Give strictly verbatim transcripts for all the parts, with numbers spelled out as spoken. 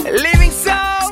Living Sound.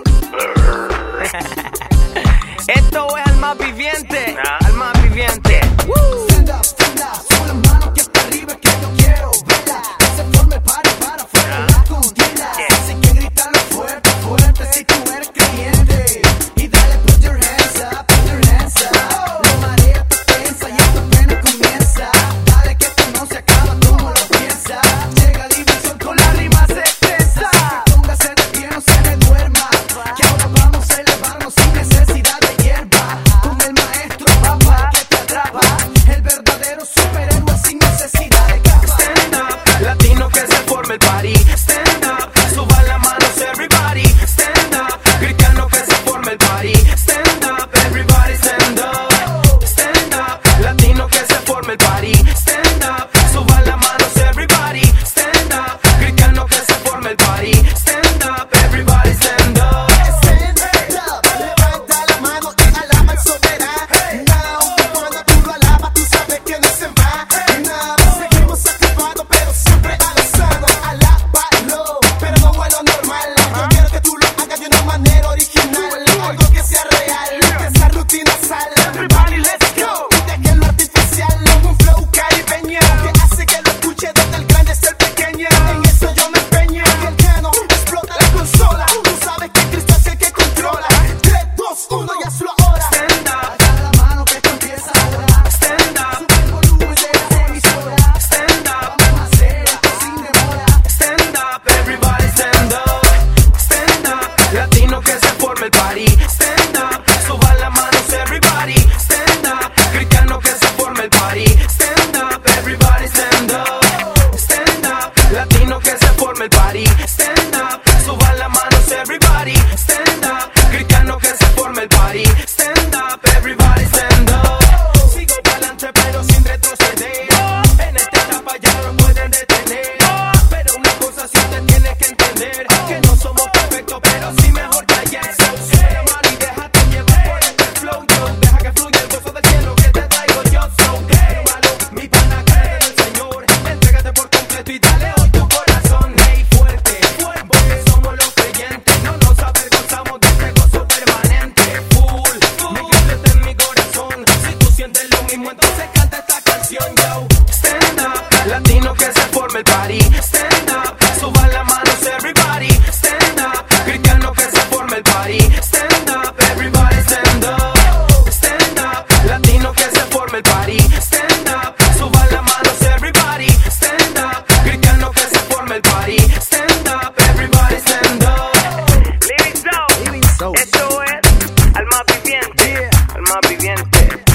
Esto es al más viviente, al más viviente. Woo. Stand up, stand up, sube las manos que hasta arriba que yo quiero verla. Que se forme el party para afuera la contienda. Así que grítalo fuerte, fuerte si tú eres creyente. Y dale put your hands up, put your hands up. La marea te tensa y esto apenas comienza. Dale que esto no se acaba como lo piensa. Llega Living con las rimas extensas. Así que póngase de pie, no se me duerma. Que ahora vamos a elevarnos sin necesidad de hierba. Con el maestro papá que te atrapa. El verdadero superhéroe sin necesidad de capa. Stand up, latino que se forme el party. Stand up, suban las manos everybody. Stand up, cristiano que se forme el party. Stand up, everybody stand up. Stand up, latino que se forme el party. Stand up, suban las manos everybody. Stand up, cristiano que se forme el party. Stand up, everybody stand up. Stand up, levanta la mano y alaba al soberano. Cuando tú lo alabas, tú sabes que no se va. Seguimos activados, pero siempre alzando. Alábalo, pero no a lo normal. Yo quiero que tú lo hagas de una manera original. Algo que sea real, que esa rutina salga. Everybody, let's go. Y dejen lo artificial, un flow caribeño que hace que lo escuche desde el grande hasta el pequeño. En eso yo me empeño. Que el piano explota la consola. Tú sabes que Cristo es el que controla. tres, dos, uno y hazlo ahora. Stand up, Agarra la mano que esto empieza ahora. stand up, Sube el volumen de la emisora. stand up. Vamos a hacer esto sin demora. Stand up, everybody stand up. Stand up, latino que se forme el party. Stand up, suban las manos everybody. Stand up, cristiano que se forme el party. Stand up, everybody stand up. Stand up, latino que se forme el party. Stand up, suban las manos everybody. Stand up, cristiano que se forme el party. Stand up, everybody stand up. Sigo pa'lante pero sin retroceder. En esta etapa ya no nos pueden detener. Pero una cosa sí te tienes que entender, que no somos perfectos, pero sí mejor que ayer. Supera, man, y déjate llevar por este flow, yo. Deja que fluya el gozo del cielo que te traigo yo. So, hey, malo, mi pana, cree en el Señor. Entrégate por completo y dale hoy tu corazón. Hey, fuerte, fuerte, porque somos los creyentes. No nos avergonzamos de este gozo permanente. Full, me quedes en mi corazón. Si tú sientes lo mismo, entonces canta esta canción, yo. Stand up, latino que se forme el party. Stand up, suban las manos everybody. Stand up, cristiano que se forme el party. Stand up, everybody stand up. Stand up, latino que se forme el party. Stand up, suban las manos everybody. Stand up, cristiano que se forme el party. Stand up, everybody stand up. Living Sound, esto es al más viviente, al más viviente.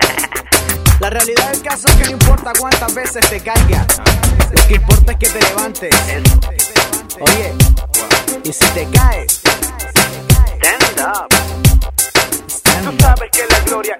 La realidad del caso es que no importa cuántas veces te caigas, lo que importa es que te levantes. Oye, y si te caes, Stand up. stand Tú up. sabes que la gloria